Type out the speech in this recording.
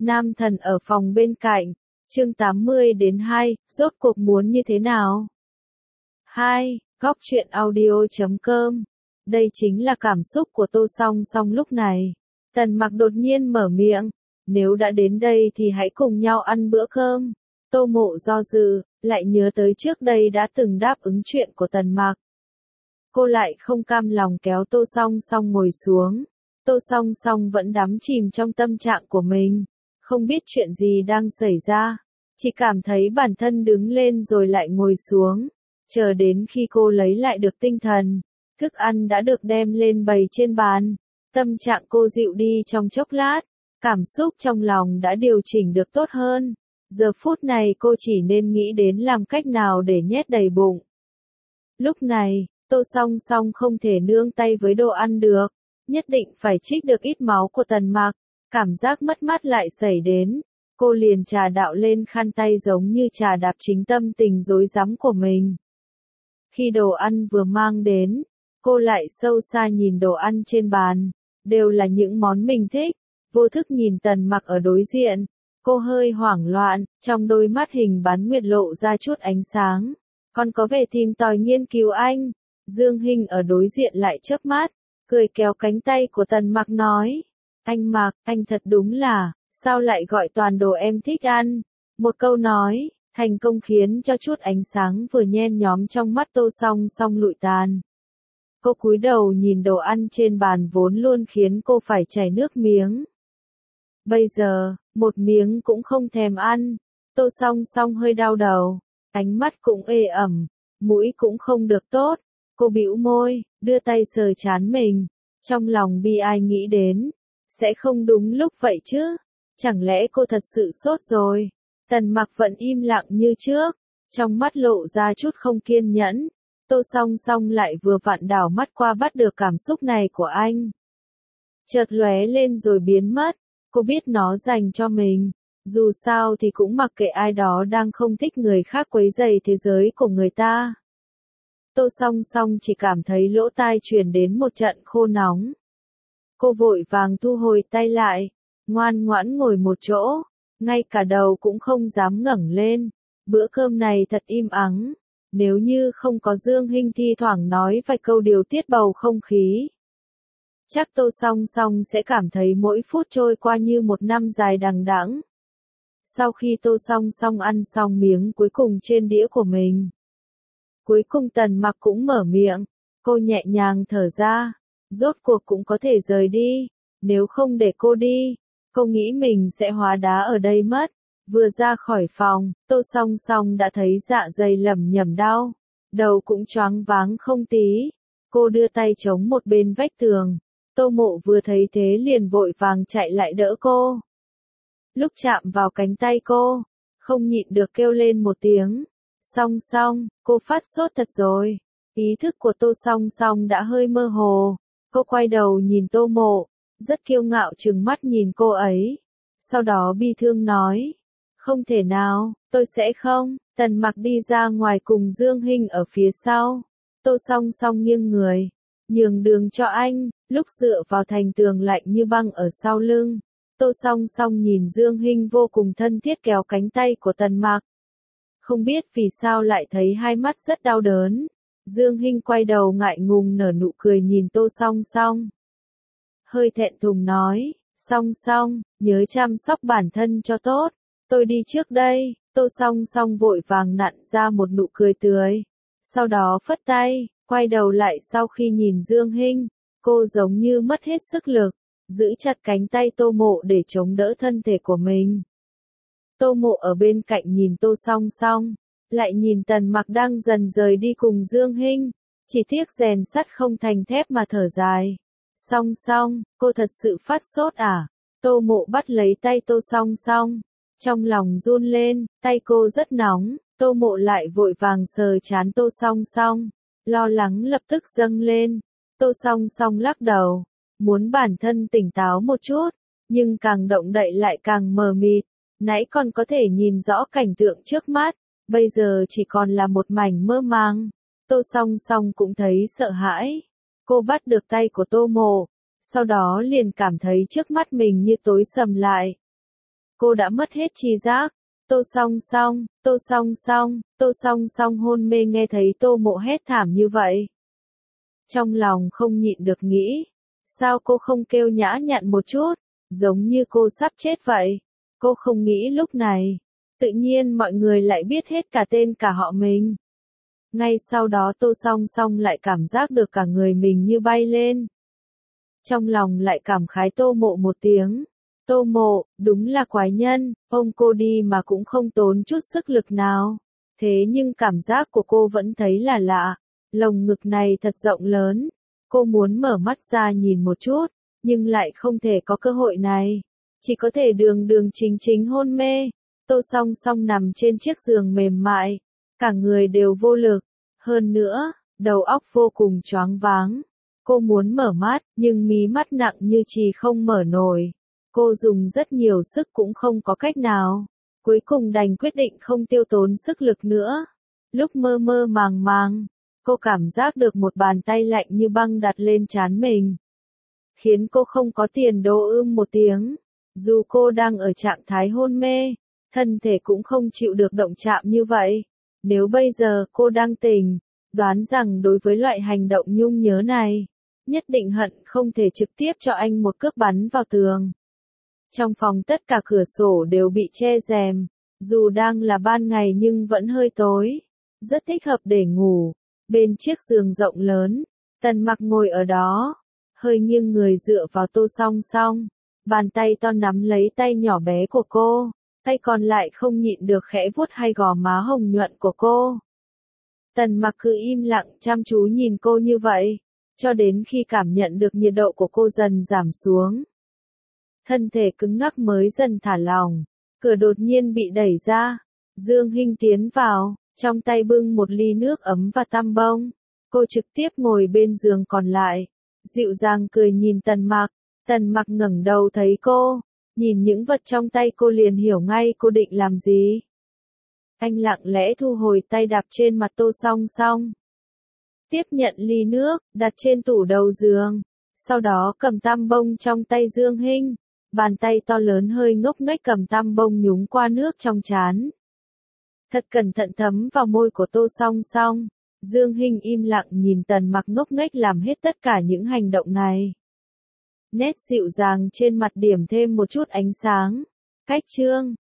Nam thần ở phòng bên cạnh, chương 80-2, rốt cuộc muốn như thế nào? 2. Góc truyện audio.com. Đây chính là cảm xúc của Tô Song Song lúc này. Tần Mặc đột nhiên mở miệng, nếu đã đến đây thì hãy cùng nhau ăn bữa cơm. Tô Mộ do dự, lại nhớ tới trước đây đã từng đáp ứng chuyện của Tần Mặc. Cô lại không cam lòng kéo Tô Song Song ngồi xuống. Tô Song Song vẫn đắm chìm trong tâm trạng của mình, không biết chuyện gì đang xảy ra, chỉ cảm thấy bản thân đứng lên rồi lại ngồi xuống, chờ đến khi cô lấy lại được tinh thần, thức ăn đã được đem lên bày trên bàn, tâm trạng cô dịu đi trong chốc lát, cảm xúc trong lòng đã điều chỉnh được tốt hơn, giờ phút này cô chỉ nên nghĩ đến làm cách nào để nhét đầy bụng. Lúc này, Tô Song Song không thể nương tay với đồ ăn được, nhất định phải trích được ít máu của Tần Mặc, cảm giác mất mát lại xảy đến, cô liền trà đạo lên khăn tay giống như trà đạp chính tâm tình rối rắm của mình. Khi đồ ăn vừa mang đến, cô lại sâu xa nhìn đồ ăn trên bàn, đều là những món mình thích, vô thức nhìn Tần Mặc ở đối diện, cô hơi hoảng loạn, trong đôi mắt hình bán nguyệt lộ ra chút ánh sáng, còn có vẻ tìm tòi nghiên cứu anh. Dương Hinh ở đối diện lại chớp mắt, cười kéo cánh tay của Tần Mặc nói, anh Mặc, anh thật đúng là, sao lại gọi toàn đồ em thích ăn, một câu nói, thành công khiến cho chút ánh sáng vừa nhen nhóm trong mắt Tô Song Song lụi tàn. Cô cúi đầu nhìn đồ ăn trên bàn vốn luôn khiến cô phải chảy nước miếng. Bây giờ, một miếng cũng không thèm ăn, Tô Song Song hơi đau đầu, ánh mắt cũng ê ẩm, mũi cũng không được tốt. Cô bĩu môi, đưa tay sờ trán mình, trong lòng bi ai nghĩ đến, sẽ không đúng lúc vậy chứ, chẳng lẽ cô thật sự sốt rồi? Tần Mặc vẫn im lặng như trước, trong mắt lộ ra chút không kiên nhẫn, Tô Song Song lại vừa vặn đảo mắt qua bắt được cảm xúc này của anh. Chợt lóe lên rồi biến mất, cô biết nó dành cho mình, dù sao thì cũng mặc kệ ai đó đang không thích người khác quấy rầy thế giới của người ta. Tô Song Song chỉ cảm thấy lỗ tai truyền đến một trận khô nóng. Cô vội vàng thu hồi tay lại, ngoan ngoãn ngồi một chỗ, ngay cả đầu cũng không dám ngẩng lên. Bữa cơm này thật im ắng, nếu như không có Dương Hinh thi thoảng nói vài câu điều tiết bầu không khí. Chắc Tô Song Song sẽ cảm thấy mỗi phút trôi qua như một năm dài đằng đẵng. Sau khi Tô Song Song ăn xong miếng cuối cùng trên đĩa của mình, cuối cùng Tần Mặc cũng mở miệng, cô nhẹ nhàng thở ra, rốt cuộc cũng có thể rời đi, nếu không để cô đi, cô nghĩ mình sẽ hóa đá ở đây mất. Vừa ra khỏi phòng, Tô Song Song đã thấy dạ dày lẩm nhẩm đau, đầu cũng choáng váng không tí, cô đưa tay chống một bên vách tường, Tô Mộ vừa thấy thế liền vội vàng chạy lại đỡ cô. Lúc chạm vào cánh tay cô, không nhịn được kêu lên một tiếng. Song Song, cô phát sốt thật rồi. Ý thức của Tô Song Song đã hơi mơ hồ. Cô quay đầu nhìn Tô Mộ, rất kiêu ngạo trừng mắt nhìn cô ấy. Sau đó bi thương nói, không thể nào, tôi sẽ không. Tần Mặc đi ra ngoài cùng Dương Hinh ở phía sau. Tô Song Song nghiêng người, nhường đường cho anh, lúc dựa vào thành tường lạnh như băng ở sau lưng. Tô Song Song nhìn Dương Hinh vô cùng thân thiết kéo cánh tay của Tần Mặc. Không biết vì sao lại thấy hai mắt rất đau đớn. Dương Hinh quay đầu ngại ngùng nở nụ cười nhìn Tô Song Song. Hơi thẹn thùng nói, Song Song, nhớ chăm sóc bản thân cho tốt, tôi đi trước đây. Tô Song Song vội vàng nặn ra một nụ cười tươi. Sau đó phất tay, quay đầu lại sau khi nhìn Dương Hinh, cô giống như mất hết sức lực, giữ chặt cánh tay Tô Mộ để chống đỡ thân thể của mình. Tô Mộ ở bên cạnh nhìn Tô Song Song, lại nhìn Tần Mặc đang dần rời đi cùng Dương Hinh, chỉ tiếc rèn sắt không thành thép mà thở dài. Song Song, cô thật sự phát sốt à? Tô Mộ bắt lấy tay Tô Song Song, trong lòng run lên, tay cô rất nóng, Tô Mộ lại vội vàng sờ trán Tô Song Song, lo lắng lập tức dâng lên. Tô Song Song lắc đầu, muốn bản thân tỉnh táo một chút, nhưng càng động đậy lại càng mờ mịt. Nãy còn có thể nhìn rõ cảnh tượng trước mắt, bây giờ chỉ còn là một mảnh mơ màng. Tô Song Song cũng thấy sợ hãi. Cô bắt được tay của Tô Mộ, sau đó liền cảm thấy trước mắt mình như tối sầm lại. cô đã mất hết tri giác. Tô Song Song hôn mê nghe thấy Tô Mộ hét thảm như vậy. Trong lòng không nhịn được nghĩ, sao cô không kêu nhã nhặn một chút, giống như cô sắp chết vậy. Cô không nghĩ lúc này, tự nhiên mọi người lại biết hết cả tên cả họ mình. Ngay sau đó Tô Song Song lại cảm giác được cả người mình như bay lên. Trong lòng lại cảm khái Tô Mộ một tiếng. Tô Mộ, đúng là quái nhân, ôm cô đi mà cũng không tốn chút sức lực nào. Thế nhưng cảm giác của cô vẫn thấy là lạ. Lồng ngực này thật rộng lớn. Cô muốn mở mắt ra nhìn một chút, nhưng lại không thể có cơ hội này. Chỉ có thể đường đường chính chính hôn mê. Tô Song Song nằm trên chiếc giường mềm mại. Cả người đều vô lực. Hơn nữa, đầu óc vô cùng choáng váng. Cô muốn mở mắt, nhưng mí mắt nặng như chì không mở nổi. Cô dùng rất nhiều sức cũng không có cách nào. Cuối cùng đành quyết định không tiêu tốn sức lực nữa. Lúc mơ mơ màng màng, cô cảm giác được một bàn tay lạnh như băng đặt lên trán mình. Khiến cô không có tiền đồ một tiếng. Dù cô đang ở trạng thái hôn mê, thân thể cũng không chịu được động chạm như vậy. Nếu bây giờ cô đang tỉnh, đoán rằng đối với loại hành động nhung nhớ này, nhất định hận không thể trực tiếp cho anh một cước bắn vào tường. Trong phòng tất cả cửa sổ đều bị che rèm, dù đang là ban ngày nhưng vẫn hơi tối, rất thích hợp để ngủ. Bên chiếc giường rộng lớn, Tần Mặc ngồi ở đó, hơi nghiêng người dựa vào Tô Song Song, bàn tay to nắm lấy tay nhỏ bé của cô, tay còn lại không nhịn được khẽ vuốt hai gò má hồng nhuận của cô. Tần Mặc cứ im lặng chăm chú nhìn cô như vậy, cho đến khi cảm nhận được nhiệt độ của cô dần giảm xuống. Thân thể cứng ngắc mới dần thả lỏng, cửa đột nhiên bị đẩy ra, Dương Hinh tiến vào, trong tay bưng một ly nước ấm và tăm bông. Cô trực tiếp ngồi bên giường còn lại, dịu dàng cười nhìn Tần Mặc ngẩng đầu thấy cô, nhìn những vật trong tay cô liền hiểu ngay cô định làm gì. Anh lặng lẽ thu hồi tay đạp trên mặt Tô Song Song. Tiếp nhận ly nước, đặt trên tủ đầu giường, sau đó cầm tăm bông trong tay Dương Hinh. Bàn tay to lớn hơi ngốc nghếch cầm tăm bông nhúng qua nước trong trán. Thật cẩn thận thấm vào môi của Tô Song Song. Dương Hinh im lặng nhìn Tần Mặc ngốc nghếch làm hết tất cả những hành động này. Nét dịu dàng trên mặt điểm thêm một chút ánh sáng. Cách chương